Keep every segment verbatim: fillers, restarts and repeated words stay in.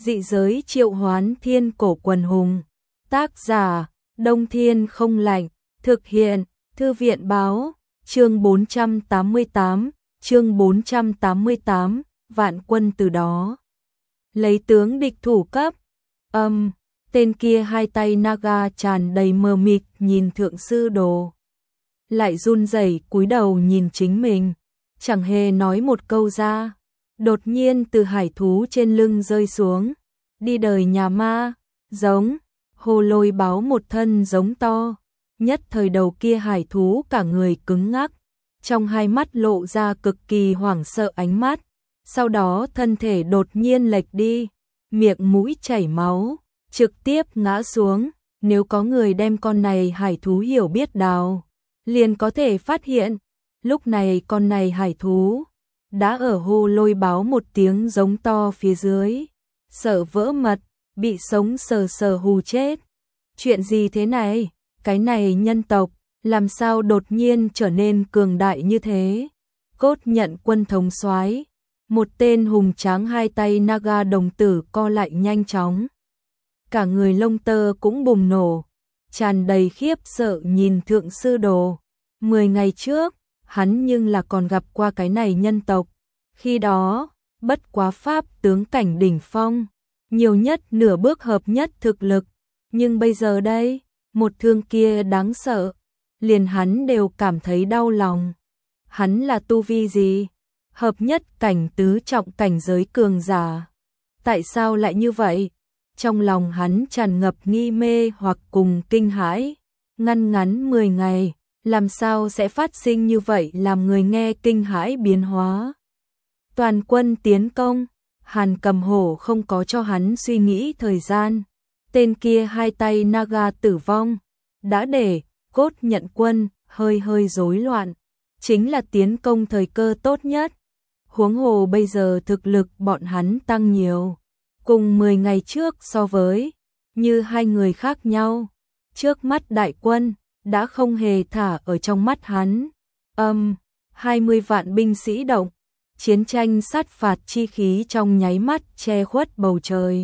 Dị giới triệu hoán thiên cổ quần hùng. Tác giả, Đông Thiên không lạnh. Thực hiện, Thư viện báo. Chương bốn trăm tám mươi tám, chương bốn trăm tám mươi tám, vạn quân từ đó. Lấy tướng địch thủ cấp. Âm, um, tên kia hai tay naga tràn đầy mờ mịt nhìn Thượng Sư Đồ. Lại run rẩy cúi đầu nhìn chính mình, chẳng hề nói một câu ra. Đột nhiên từ hải thú trên lưng rơi xuống, đi đời nhà ma, giống, hồ lôi báo một thân giống to. Nhất thời đầu kia hải thú cả người cứng ngắc, trong hai mắt lộ ra cực kỳ hoảng sợ ánh mắt. Sau đó thân thể đột nhiên lệch đi, miệng mũi chảy máu, trực tiếp ngã xuống. Nếu có người đem con này hải thú hiểu biết đào, liền có thể phát hiện, lúc này con này hải thú đã ở hô lôi báo một tiếng giống to phía dưới, sợ vỡ mật, bị sống sờ sờ hù chết. Chuyện gì thế này? Cái này nhân tộc làm sao đột nhiên trở nên cường đại như thế? Cốt Nhận Quân thống soái, một tên hùng tráng hai tay naga đồng tử co lại nhanh chóng, cả người lông tơ cũng bùng nổ, tràn đầy khiếp sợ nhìn Thượng Sư Đồ. Mười ngày trước, hắn nhưng là còn gặp qua cái này nhân tộc, khi đó, bất quá pháp tướng cảnh đỉnh phong, nhiều nhất nửa bước hợp nhất thực lực, nhưng bây giờ đây, một thương kia đáng sợ, liền hắn đều cảm thấy đau lòng. Hắn là tu vi gì? Hợp nhất cảnh tứ trọng cảnh giới cường giả. Tại sao lại như vậy? Trong lòng hắn tràn ngập nghi mê hoặc cùng kinh hãi. Ngăn ngắn mười ngày, làm sao sẽ phát sinh như vậy làm người nghe kinh hãi biến hóa? Toàn quân tiến công, Hàn Cầm Hổ không có cho hắn suy nghĩ thời gian. Tên kia hai tay naga tử vong, đã để Cốt Nhận Quân hơi hơi rối loạn, chính là tiến công thời cơ tốt nhất. Huống hồ bây giờ thực lực bọn hắn tăng nhiều, cùng mười ngày trước so với, như hai người khác nhau. Trước mắt đại quân đã không hề thả ở trong mắt hắn. Âm, um, hai mươi vạn binh sĩ động, chiến tranh sát phạt chi khí trong nháy mắt che khuất bầu trời,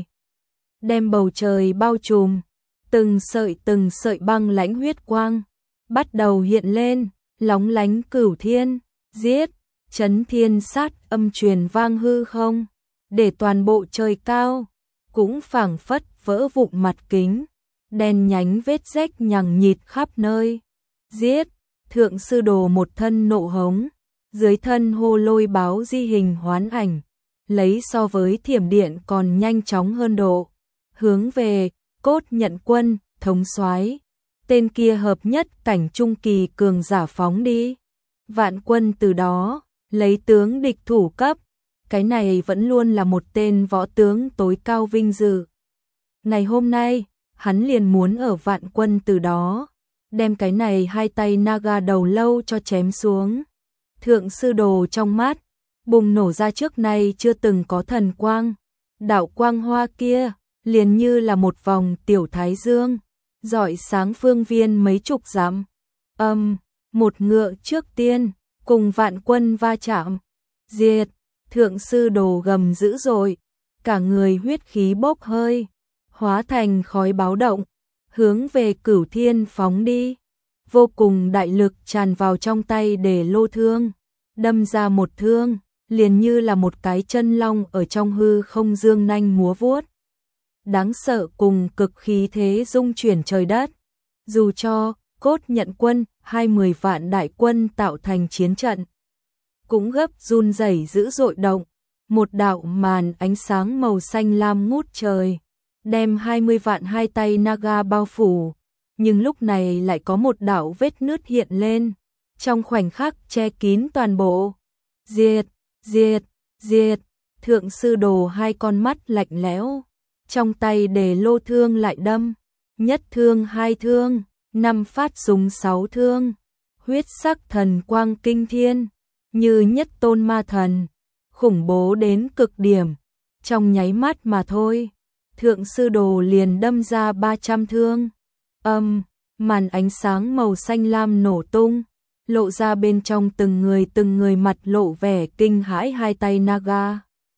đem bầu trời bao trùm. Từng sợi từng sợi băng lãnh huyết quang bắt đầu hiện lên, lóng lánh cửu thiên, giết, chấn thiên sát âm truyền vang hư không, để toàn bộ trời cao cũng phảng phất vỡ vụn mặt kính, đen nhánh vết rách nhằng nhịt khắp nơi. Giết, Thượng Sư Đồ một thân nộ hống, dưới thân hô lôi báo di hình hoán ảnh, lấy so với thiểm điện còn nhanh chóng hơn độ, hướng về Cốt Nhận Quân thống soái, tên kia hợp nhất cảnh trung kỳ cường giả phóng đi. Vạn quân từ đó, lấy tướng địch thủ cấp, cái này vẫn luôn là một tên võ tướng tối cao vinh dự. Ngày hôm nay, hắn liền muốn ở vạn quân từ đó, đem cái này hai tay naga đầu lâu cho chém xuống. Thượng Sư Đồ trong mắt bùng nổ ra trước nay chưa từng có thần quang, đạo quang hoa kia liền như là một vòng tiểu thái dương, rọi sáng phương viên mấy chục dặm. Âm, um, một ngựa trước tiên cùng vạn quân va chạm, diệt. Thượng Sư Đồ gầm dữ dội, cả người huyết khí bốc hơi, hóa thành khói báo động, hướng về cửu thiên phóng đi. Vô cùng đại lực tràn vào trong tay để lô thương, đâm ra một thương, liền như là một cái chân long ở trong hư không dương nanh múa vuốt. Đáng sợ cùng cực khí thế dung chuyển trời đất. Dù cho Cốt Nhận Quân hai mươi vạn đại quân tạo thành chiến trận, cũng gấp run rẩy dữ dội động. Một đạo màn ánh sáng màu xanh lam ngút trời, đem hai mươi vạn hai tay naga bao phủ. Nhưng lúc này lại có một đạo vết nứt hiện lên, trong khoảnh khắc che kín toàn bộ. Diệt, diệt, diệt. Thượng Sư Đồ hai con mắt lạnh lẽo, trong tay để lô thương lại đâm, nhất thương hai thương, năm phát súng sáu thương, huyết sắc thần quang kinh thiên, như nhất tôn ma thần, khủng bố đến cực điểm. Trong nháy mắt mà thôi, Thượng Sư Đồ liền đâm ra ba trăm thương. Âm, um, màn ánh sáng màu xanh lam nổ tung, lộ ra bên trong từng người từng người mặt lộ vẻ kinh hãi hai tay naga.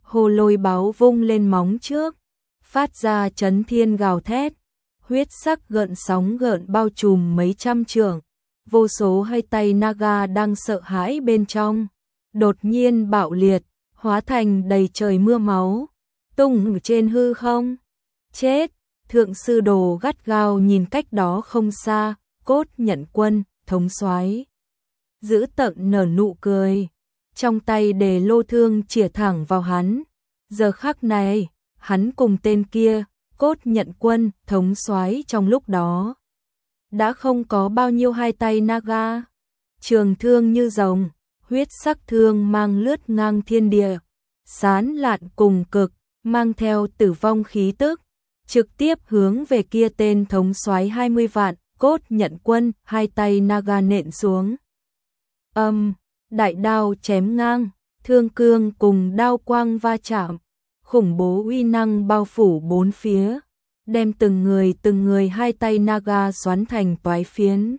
Hồ Lôi báo vung lên móng trước, phát ra chấn thiên gào thét, huyết sắc gợn sóng gợn bao trùm mấy trăm trượng, vô số hai tay Naga đang sợ hãi bên trong, đột nhiên bạo liệt, hóa thành đầy trời mưa máu, tung trên hư không. Chết! Thượng sư đồ gắt gao nhìn cách đó không xa, Cốt Nhận Quân, thống soái giữ tợn nở nụ cười, trong tay đề lô thương chĩa thẳng vào hắn. Giờ khắc này, hắn cùng tên kia, Cốt Nhận Quân, thống soái trong lúc đó đã không có bao nhiêu hai tay Naga. Trường thương như rồng, huyết sắc thương mang lướt ngang thiên địa, sán lạn cùng cực, mang theo tử vong khí tức, trực tiếp hướng về kia tên thống soái hai mươi vạn, Cốt Nhận Quân, hai tay Naga nện xuống. Âm, đại đao chém ngang, thương cương cùng đao quang va chạm, khủng bố uy năng bao phủ bốn phía, đem từng người từng người hai tay Naga xoắn thành toái phiến.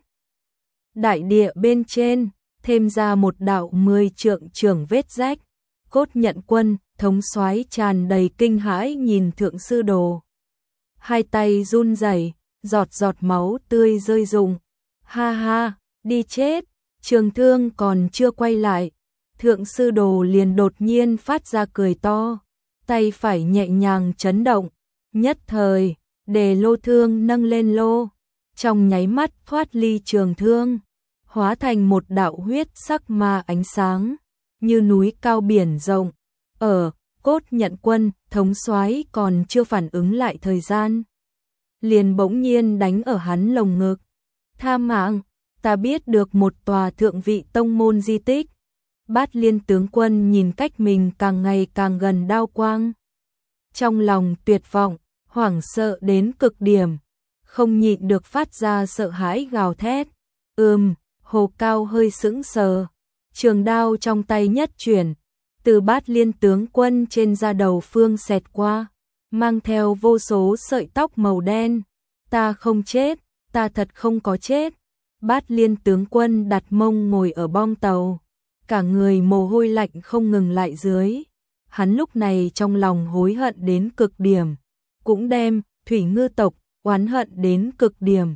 Đại địa bên trên, thêm ra một đạo mười trượng trưởng vết rách, Cốt Nhận Quân, thống soái tràn đầy kinh hãi nhìn thượng sư đồ. Hai tay run rẩy, giọt giọt máu tươi rơi rụng. Ha ha, đi chết, trường thương còn chưa quay lại. Thượng sư đồ liền đột nhiên phát ra cười to, tay phải nhẹ nhàng chấn động, nhất thời, đề lô thương nâng lên lô, trong nháy mắt thoát ly trường thương, hóa thành một đạo huyết sắc ma ánh sáng, như núi cao biển rộng. Ở, Cốt Nhận Quân, thống soái còn chưa phản ứng lại thời gian, liền bỗng nhiên đánh ở hắn lồng ngực. Tha mạng, ta biết được một tòa thượng vị tông môn di tích. Bát Liên tướng quân nhìn cách mình càng ngày càng gần đao quang, trong lòng tuyệt vọng, hoảng sợ đến cực điểm, không nhịn được phát ra sợ hãi gào thét. Ừm, Hồ Cao hơi sững sờ, trường đao trong tay nhất chuyển, từ Bát Liên tướng quân trên da đầu phương xẹt qua, mang theo vô số sợi tóc màu đen. Ta không chết, ta thật không có chết. Bát Liên tướng quân đặt mông ngồi ở bong tàu, cả người mồ hôi lạnh không ngừng lại dưới. Hắn lúc này trong lòng hối hận đến cực điểm, cũng đem Thủy Ngư tộc oán hận đến cực điểm.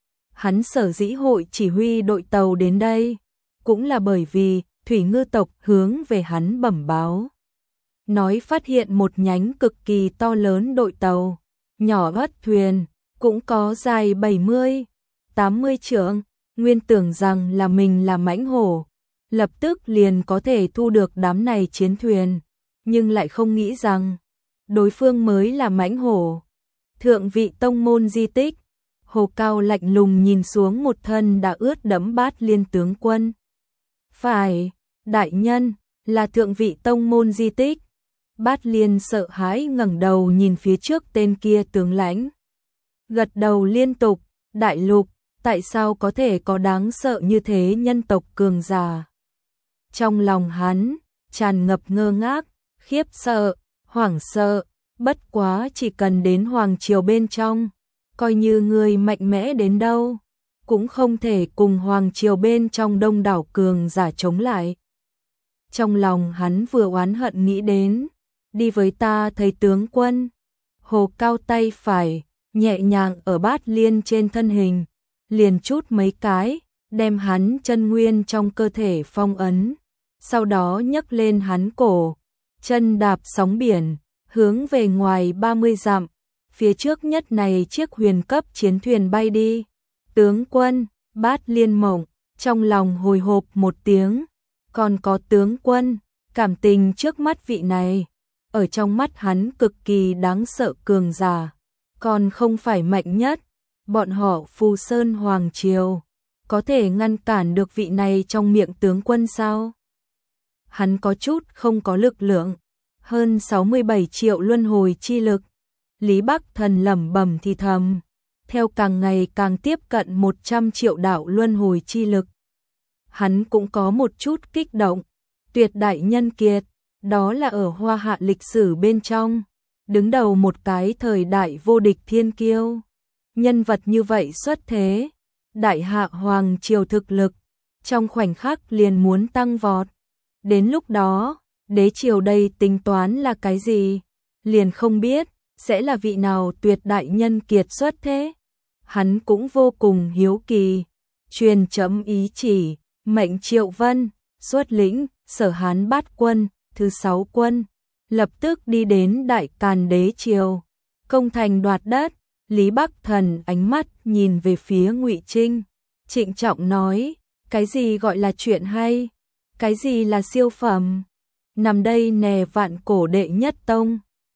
Hắn sở dĩ hội chỉ huy đội tàu đến đây, cũng là bởi vì Thủy Ngư tộc hướng về hắn bẩm báo, nói phát hiện một nhánh cực kỳ to lớn đội tàu, nhỏ ớt thuyền, cũng có dài bảy mươi, tám mươi trượng, nguyên tưởng rằng là mình là mãnh hổ, lập tức liền có thể thu được đám này chiến thuyền, nhưng lại không nghĩ rằng đối phương mới là mãnh hổ. Thượng vị tông môn di tích, Hồ Cao lạnh lùng nhìn xuống một thân đã ướt đẫm Bát Liên tướng quân. Phải, đại nhân, là thượng vị tông môn di tích. Bát Liên sợ hãi ngẩng đầu nhìn phía trước tên kia tướng lãnh, gật đầu liên tục. Đại lục, tại sao có thể có đáng sợ như thế nhân tộc cường giả? Trong lòng hắn tràn ngập ngơ ngác, khiếp sợ, hoảng sợ. Bất quá chỉ cần đến hoàng triều bên trong, coi như người mạnh mẽ đến đâu, cũng không thể cùng hoàng triều bên trong đông đảo cường giả chống lại. Trong lòng hắn vừa oán hận nghĩ đến, đi với ta thấy tướng quân. Hồ Cao tay phải nhẹ nhàng ở Bát Liên trên thân hình, liền chút mấy cái, đem hắn chân nguyên trong cơ thể phong ấn, sau đó nhấc lên hắn cổ, chân đạp sóng biển, hướng về ngoài ba mươi dặm, phía trước nhất này chiếc huyền cấp chiến thuyền bay đi. Tướng quân, Bát Liên mộng, trong lòng hồi hộp một tiếng, còn có tướng quân, cảm tình trước mắt vị này, ở trong mắt hắn cực kỳ đáng sợ cường giả, còn không phải mạnh nhất, bọn họ Phù Sơn Hoàng Triều, có thể ngăn cản được vị này trong miệng tướng quân sao? Hắn có chút không có lực lượng, hơn sáu mươi bảy triệu luân hồi chi lực. Lý Bắc Thần lẩm bẩm thì thầm, theo càng ngày càng tiếp cận một trăm triệu đạo luân hồi chi lực. Hắn cũng có một chút kích động, tuyệt đại nhân kiệt, đó là ở Hoa Hạ lịch sử bên trong, đứng đầu một cái thời đại vô địch thiên kiêu. Nhân vật như vậy xuất thế, đại hạ hoàng triều thực lực, trong khoảnh khắc liền muốn tăng vọt. Đến lúc đó, đế triều đây tính toán là cái gì? Liền không biết, sẽ là vị nào tuyệt đại nhân kiệt xuất thế? Hắn cũng vô cùng hiếu kỳ. Truyền chấm ý chỉ, mệnh Triệu Vân, xuất lĩnh, Sở Hán bát quân, thứ sáu quân, lập tức đi đến Đại Càn đế triều, công thành đoạt đất. Lý Bắc Thần ánh mắt nhìn về phía Ngụy Trinh, trịnh trọng nói, cái gì gọi là chuyện hay? Cái gì là siêu phẩm? Nằm đây nè vạn cổ đệ nhất tông.